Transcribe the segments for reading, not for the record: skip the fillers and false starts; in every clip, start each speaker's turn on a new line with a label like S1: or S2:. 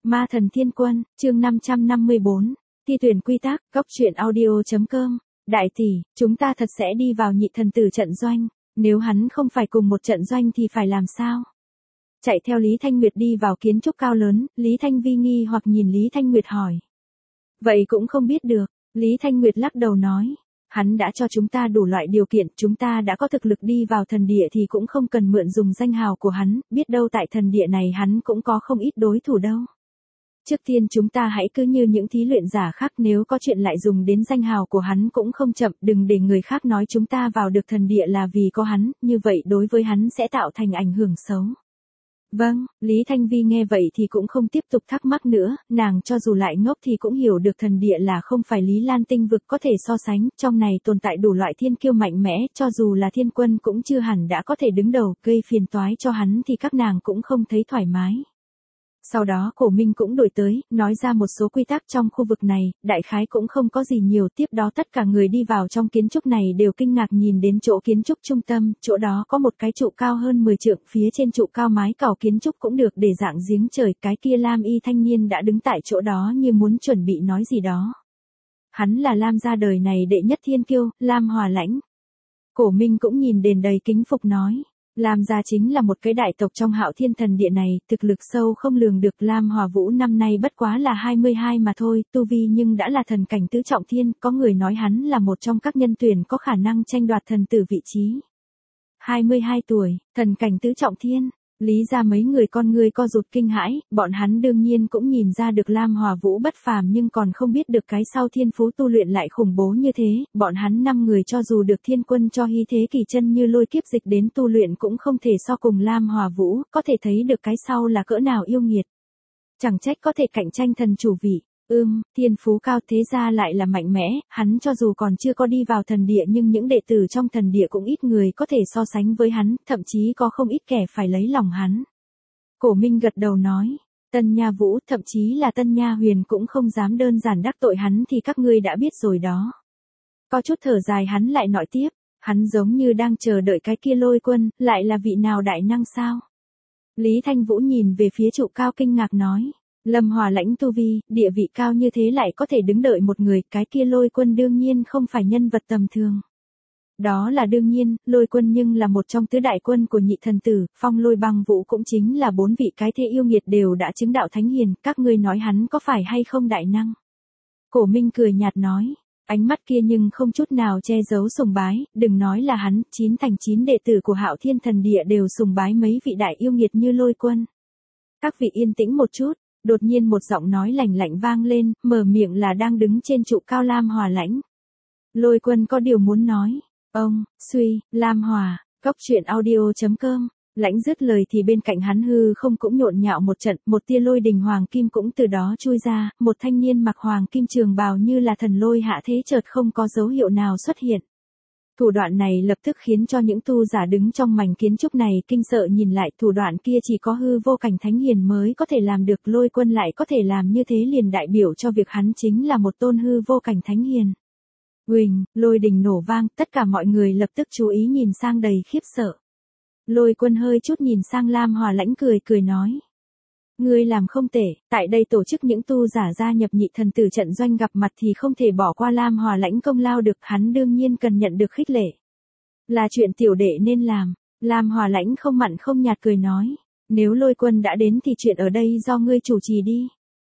S1: Ma thần thiên quân, chương 554, thi tuyển quy tắc, góc truyện audio.com. Đại tỷ, chúng ta thật sẽ đi vào nhị thần tử trận doanh, nếu hắn không phải cùng một trận doanh thì phải làm sao? Chạy theo Lý Thanh Nguyệt đi vào kiến trúc cao lớn, Lý Thanh Vi nghi hoặc nhìn Lý Thanh Nguyệt hỏi. Vậy cũng không biết được, Lý Thanh Nguyệt lắc đầu nói. Hắn đã cho chúng ta đủ loại điều kiện, chúng ta đã có thực lực đi vào thần địa thì cũng không cần mượn dùng danh hào của hắn, biết đâu tại thần địa này hắn cũng có không ít đối thủ đâu. Trước tiên chúng ta hãy cứ như những thí luyện giả khác, nếu có chuyện lại dùng đến danh hào của hắn cũng không chậm, đừng để người khác nói chúng ta vào được thần địa là vì có hắn, như vậy đối với hắn sẽ tạo thành ảnh hưởng xấu. Vâng, Lý Thanh Vi nghe vậy thì cũng không tiếp tục thắc mắc nữa, nàng cho dù lại ngốc thì cũng hiểu được thần địa là không phải Lý Lan tinh vực có thể so sánh, trong này tồn tại đủ loại thiên kiêu mạnh mẽ, cho dù là thiên quân cũng chưa hẳn đã có thể đứng đầu, gây phiền toái cho hắn thì các nàng cũng không thấy thoải mái. Sau đó Cổ Minh cũng đổi tới, nói ra một số quy tắc trong khu vực này, đại khái cũng không có gì nhiều, tiếp đó tất cả người đi vào trong kiến trúc này đều kinh ngạc nhìn đến chỗ kiến trúc trung tâm, chỗ đó có một cái trụ cao hơn 10 trượng, phía trên trụ cao mái cào kiến trúc cũng được để dạng giếng trời, cái kia lam y thanh niên đã đứng tại chỗ đó như muốn chuẩn bị nói gì đó. Hắn là Lam gia đời này đệ nhất thiên kiêu, Lam Hòa Lãnh. Cổ Minh cũng nhìn đền đầy kính phục nói. Lam gia chính là một cái đại tộc trong Hạo Thiên thần địa này, thực lực sâu không lường được. Lam Hòa Vũ năm nay bất quá là 22 mà thôi, tu vi nhưng đã là thần cảnh tứ trọng thiên, có người nói hắn là một trong các nhân tuyển có khả năng tranh đoạt thần tử vị trí. 22 tuổi, thần cảnh tứ trọng thiên, Lý ra mấy người con ngươi co rụt kinh hãi, bọn hắn đương nhiên cũng nhìn ra được Lam Hòa Vũ bất phàm nhưng còn không biết được cái sau thiên phú tu luyện lại khủng bố như thế, bọn hắn 5 người cho dù được thiên quân cho hy thế kỳ chân như lôi kiếp dịch đến tu luyện cũng không thể so cùng Lam Hòa Vũ, có thể thấy được cái sau là cỡ nào yêu nghiệt. Chẳng trách có thể cạnh tranh thần chủ vị. Thiên phú cao thế ra lại là mạnh mẽ, hắn cho dù còn chưa có đi vào thần địa nhưng những đệ tử trong thần địa cũng ít người có thể so sánh với hắn, thậm chí có không ít kẻ phải lấy lòng hắn. Cổ Minh gật đầu nói, Tân Nha Vũ, thậm chí là Tân Nha Huyền cũng không dám đơn giản đắc tội hắn thì các ngươi đã biết rồi đó. Có chút thở dài hắn lại nói tiếp, hắn giống như đang chờ đợi cái kia Lôi Quân, lại là vị nào đại năng sao? Lý Thanh Vũ nhìn về phía trụ cao kinh ngạc nói. Lâm Hòa Lãnh tu vi, địa vị cao như thế lại có thể đứng đợi một người, cái kia Lôi Quân đương nhiên không phải nhân vật tầm thường. Đó là đương nhiên, Lôi Quân nhưng là một trong tứ đại quân của nhị thần tử, Phong Lôi Băng Vũ cũng chính là 4 vị cái thế yêu nghiệt đều đã chứng đạo thánh hiền, các ngươi nói hắn có phải hay không đại năng? Cổ Minh cười nhạt nói, ánh mắt kia nhưng không chút nào che giấu sùng bái, đừng nói là hắn, 9 thành 9 đệ tử của Hạo Thiên thần địa đều sùng bái mấy vị đại yêu nghiệt như Lôi Quân. Các vị yên tĩnh một chút. Đột nhiên một giọng nói lạnh lạnh vang lên, mở miệng là đang đứng trên trụ cao Lam Hòa Lãnh. Lôi Quân có điều muốn nói. Ông, suy, Lam Hòa, góc truyện audio.com. Lãnh dứt lời thì bên cạnh hắn hư không cũng nhộn nhạo một trận, một tia lôi đình hoàng kim cũng từ đó chui ra, một thanh niên mặc hoàng kim trường bào như là thần lôi hạ thế chợt không có dấu hiệu nào xuất hiện. Thủ đoạn này lập tức khiến cho những tu giả đứng trong mảnh kiến trúc này kinh sợ nhìn lại, thủ đoạn kia chỉ có hư vô cảnh thánh hiền mới có thể làm được, Lôi Quân lại có thể làm như thế liền đại biểu cho việc hắn chính là một tôn hư vô cảnh thánh hiền. Huỳnh, lôi đình nổ vang, tất cả mọi người lập tức chú ý nhìn sang đầy khiếp sợ. Lôi Quân hơi chút nhìn sang Lam Hòa Lãnh cười nói. Ngươi làm không tệ, tại đây tổ chức những tu giả gia nhập nhị thần tử trận doanh gặp mặt thì không thể bỏ qua Lam Hòa Lãnh công lao được, hắn đương nhiên cần nhận được khích lệ. Là chuyện tiểu đệ nên làm, Lam Hòa Lãnh không mặn không nhạt cười nói, nếu Lôi Quân đã đến thì chuyện ở đây do ngươi chủ trì đi.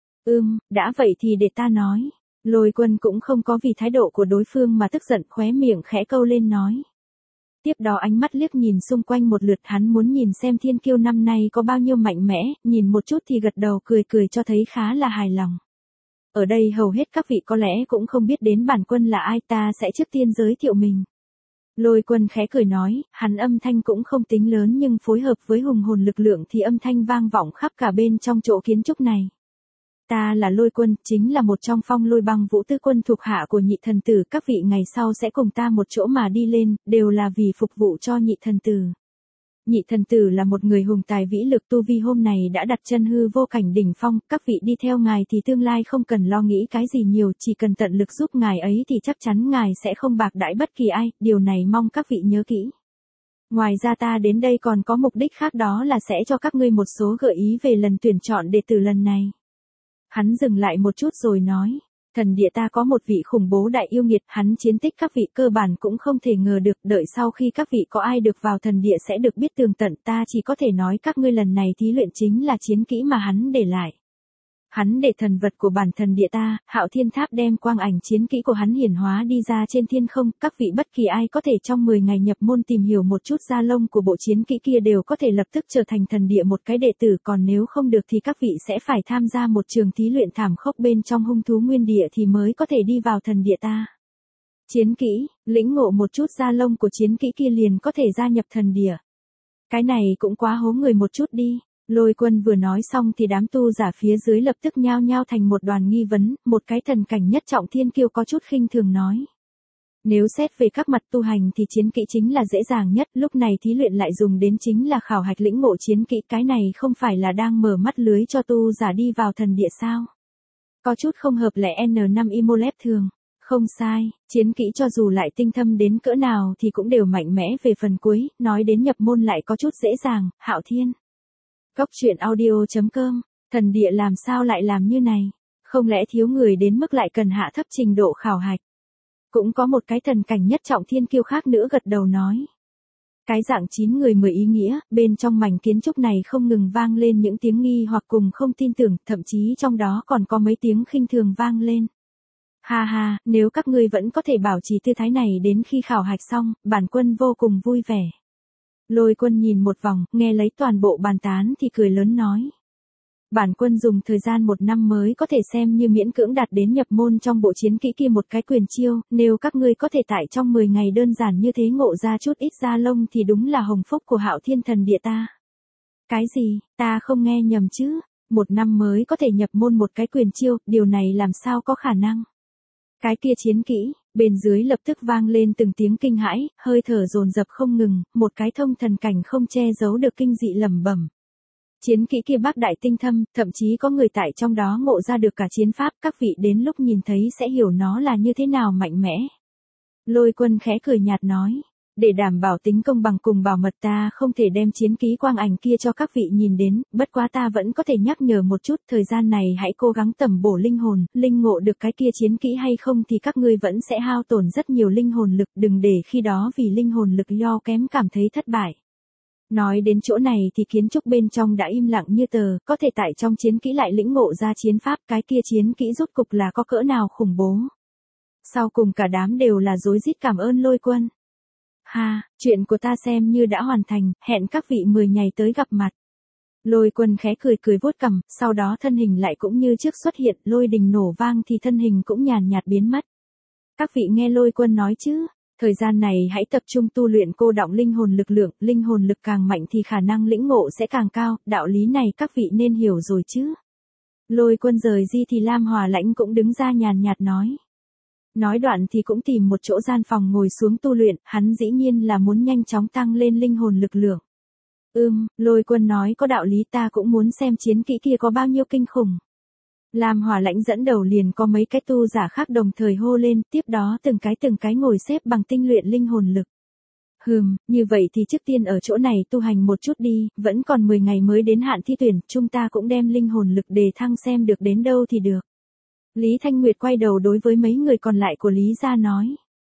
S1: Đã vậy thì để ta nói. Lôi Quân cũng không có vì thái độ của đối phương mà tức giận, khóe miệng khẽ câu lên nói. Tiếp đó ánh mắt liếc nhìn xung quanh một lượt, hắn muốn nhìn xem thiên kiêu năm nay có bao nhiêu mạnh mẽ, nhìn một chút thì gật đầu cười cho thấy khá là hài lòng. Ở đây hầu hết các vị có lẽ cũng không biết đến bản quân là ai, ta sẽ trước tiên giới thiệu mình. Lôi Quân khẽ cười nói, hắn âm thanh cũng không tính lớn nhưng phối hợp với hùng hồn lực lượng thì âm thanh vang vọng khắp cả bên trong chỗ kiến trúc này. Ta là Lôi Quân, chính là một trong Phong Lôi Băng Vũ tứ quân thuộc hạ của nhị thần tử, các vị ngày sau sẽ cùng ta một chỗ mà đi lên, đều là vì phục vụ cho nhị thần tử. Nhị thần tử là một người hùng tài vĩ lực, tu vi hôm này đã đặt chân hư vô cảnh đỉnh phong, các vị đi theo ngài thì tương lai không cần lo nghĩ cái gì nhiều, chỉ cần tận lực giúp ngài ấy thì chắc chắn ngài sẽ không bạc đãi bất kỳ ai, điều này mong các vị nhớ kỹ. Ngoài ra ta đến đây còn có mục đích khác, đó là sẽ cho các ngươi một số gợi ý về lần tuyển chọn đệ tử lần này. Hắn dừng lại một chút rồi nói, thần địa ta có một vị khủng bố đại yêu nghiệt, hắn chiến tích các vị cơ bản cũng không thể ngờ được, đợi sau khi các vị có ai được vào thần địa sẽ được biết tường tận, ta chỉ có thể nói các ngươi lần này thí luyện chính là chiến kỹ mà hắn để lại. Hắn để thần vật của bản thần địa ta, Hạo Thiên Tháp đem quang ảnh chiến kỹ của hắn hiển hóa đi ra trên thiên không, các vị bất kỳ ai có thể trong 10 ngày nhập môn tìm hiểu một chút da lông của bộ chiến kỹ kia đều có thể lập tức trở thành thần địa một cái đệ tử, còn nếu không được thì các vị sẽ phải tham gia một trường thí luyện thảm khốc bên trong hung thú nguyên địa thì mới có thể đi vào thần địa ta. Chiến kỹ, lĩnh ngộ một chút da lông của chiến kỹ kia liền có thể gia nhập thần địa. Cái này cũng quá hố người một chút đi. Lôi Quân vừa nói xong thì đám tu giả phía dưới lập tức nhao nhao thành một đoàn nghi vấn, một cái thần cảnh nhất trọng thiên kiêu có chút khinh thường nói. Nếu xét về các mặt tu hành thì chiến kỹ chính là dễ dàng nhất, lúc này thí luyện lại dùng đến chính là khảo hạch lĩnh ngộ chiến kỹ, cái này không phải là đang mở mắt lưới cho tu giả đi vào thần địa sao? Có chút không hợp lẽ N5 Imolep thường. Không sai, chiến kỹ cho dù lại tinh thâm đến cỡ nào thì cũng đều mạnh mẽ về phần cuối, nói đến nhập môn lại có chút dễ dàng, Hạo Thiên. Cốc truyện audio.com, thần địa làm sao lại làm như này? Không lẽ thiếu người đến mức lại cần hạ thấp trình độ khảo hạch? Cũng có một cái thần cảnh nhất trọng thiên kiêu khác nữa gật đầu nói. Cái dạng 9 người 10 ý nghĩa, bên trong mảnh kiến trúc này không ngừng vang lên những tiếng nghi hoặc cùng không tin tưởng, thậm chí trong đó còn có mấy tiếng khinh thường vang lên. Ha ha, nếu các ngươi vẫn có thể bảo trì tư thái này đến khi khảo hạch xong, bản quân vô cùng vui vẻ. Lôi Quân nhìn một vòng, nghe lấy toàn bộ bàn tán thì cười lớn nói. Bản quân dùng thời gian 1 năm mới có thể xem như miễn cưỡng đạt đến nhập môn trong bộ chiến kỹ kia một cái quyền chiêu, nếu các ngươi có thể tại trong 10 ngày đơn giản như thế ngộ ra chút ít da lông thì đúng là hồng phúc của Hạo Thiên thần địa ta. Cái gì, ta không nghe nhầm chứ, 1 năm mới có thể nhập môn một cái quyền chiêu, điều này làm sao có khả năng. Cái kia chiến kỹ, bên dưới lập tức vang lên từng tiếng kinh hãi, hơi thở dồn dập không ngừng, một cái thông thần cảnh không che giấu được kinh dị lẩm bẩm. Chiến kỹ kia bác đại tinh thâm, thậm chí có người tại trong đó ngộ ra được cả chiến pháp, các vị đến lúc nhìn thấy sẽ hiểu nó là như thế nào mạnh mẽ. Lôi Quân khẽ cười nhạt nói, để đảm bảo tính công bằng cùng bảo mật ta không thể đem chiến kỹ quang ảnh kia cho các vị nhìn đến, bất quá ta vẫn có thể nhắc nhở một chút, thời gian này hãy cố gắng tẩm bổ linh hồn, linh ngộ được cái kia chiến kỹ hay không thì các ngươi vẫn sẽ hao tổn rất nhiều linh hồn lực, đừng để khi đó vì linh hồn lực lo kém cảm thấy thất bại. Nói đến chỗ này thì kiến trúc bên trong đã im lặng như tờ, có thể tại trong chiến kỹ lại lĩnh ngộ ra chiến pháp, cái kia chiến kỹ rốt cục là có cỡ nào khủng bố. Sau cùng cả đám đều là rối rít cảm ơn Lôi Quân. Ha, chuyện của ta xem như đã hoàn thành, hẹn các vị 10 ngày tới gặp mặt. Lôi Quân khẽ cười cười vuốt cằm, sau đó thân hình lại cũng như trước xuất hiện, lôi đình nổ vang thì thân hình cũng nhàn nhạt biến mất. Các vị nghe Lôi Quân nói chứ, thời gian này hãy tập trung tu luyện cô đọng linh hồn lực càng mạnh thì khả năng lĩnh ngộ sẽ càng cao, đạo lý này các vị nên hiểu rồi chứ. Lôi Quân rời đi thì Lam Hòa Lãnh cũng đứng ra nhàn nhạt nói. Nói đoạn thì cũng tìm một chỗ gian phòng ngồi xuống tu luyện, hắn dĩ nhiên là muốn nhanh chóng tăng lên linh hồn lực lượng. Lôi Quân nói có đạo lý, ta cũng muốn xem chiến kỹ kia có bao nhiêu kinh khủng. Lam Hòa Lãnh dẫn đầu liền có mấy cái tu giả khác đồng thời hô lên, tiếp đó từng cái ngồi xếp bằng tinh luyện linh hồn lực. Như vậy thì trước tiên ở chỗ này tu hành một chút đi, vẫn còn 10 ngày mới đến hạn thi tuyển, chúng ta cũng đem linh hồn lực đề thăng xem được đến đâu thì được. Lý Thanh Nguyệt quay đầu đối với mấy người còn lại của Lý gia nói.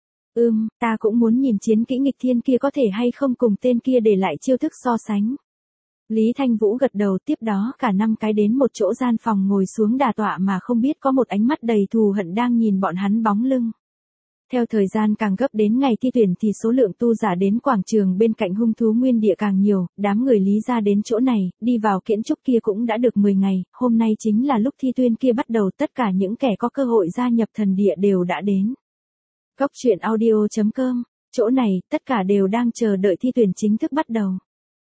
S1: Ta cũng muốn nhìn chiến kỹ nghịch thiên kia có thể hay không cùng tên kia để lại chiêu thức so sánh. Lý Thanh Vũ gật đầu, tiếp đó cả 5 cái đến một chỗ gian phòng ngồi xuống đả tọa mà không biết có một ánh mắt đầy thù hận đang nhìn bọn hắn bóng lưng. Theo thời gian càng gấp đến ngày thi tuyển thì số lượng tu giả đến quảng trường bên cạnh hung thú nguyên địa càng nhiều, đám người Lý gia đến chỗ này, đi vào kiễn trúc kia cũng đã được 10 ngày, hôm nay chính là lúc thi tuyển kia bắt đầu, tất cả những kẻ có cơ hội gia nhập thần địa đều đã đến. Cốc truyện audio.com, chỗ này, tất cả đều đang chờ đợi thi tuyển chính thức bắt đầu.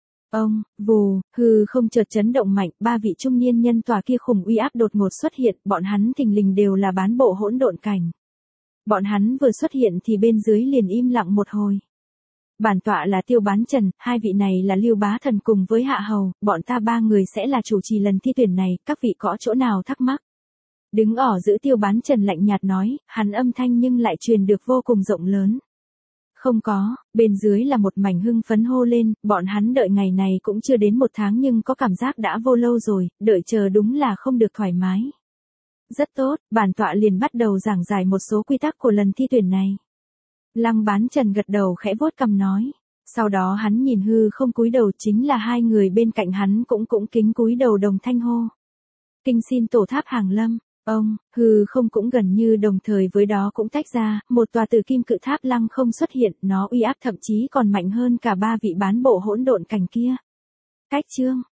S1: Vù, hư không chợt chấn động mạnh, 3 vị trung niên nhân tòa kia khủng uy áp đột ngột xuất hiện, bọn hắn thình lình đều là bán bộ hỗn độn cảnh. Bọn hắn vừa xuất hiện thì bên dưới liền im lặng một hồi. Bản tọa là Tiêu Bán Trần, 2 vị này là Lưu Bá Thần cùng với Hạ Hầu, bọn ta 3 người sẽ là chủ trì lần thi tuyển này, các vị có chỗ nào thắc mắc? Đứng ở giữa Tiêu Bán Trần lạnh nhạt nói, hắn âm thanh nhưng lại truyền được vô cùng rộng lớn. Không có, bên dưới là một mảnh hưng phấn hô lên, bọn hắn đợi ngày này cũng chưa đến 1 tháng nhưng có cảm giác đã vô lâu rồi, đợi chờ đúng là không được thoải mái. Rất tốt, bản tọa liền bắt đầu giảng giải một số quy tắc của lần thi tuyển này. Lăng Bán Trần gật đầu khẽ vuốt cằm nói. Sau đó hắn nhìn hư không cúi đầu, chính là hai người bên cạnh hắn cũng kính cúi đầu đồng thanh hô. Kinh xin tổ tháp Hàng Lâm. Ông, hư không cũng gần như đồng thời với đó cũng tách ra, một tòa tử kim cự tháp lăng không xuất hiện, nó uy áp thậm chí còn mạnh hơn cả ba vị bán bộ hỗn độn cảnh kia. Cách chương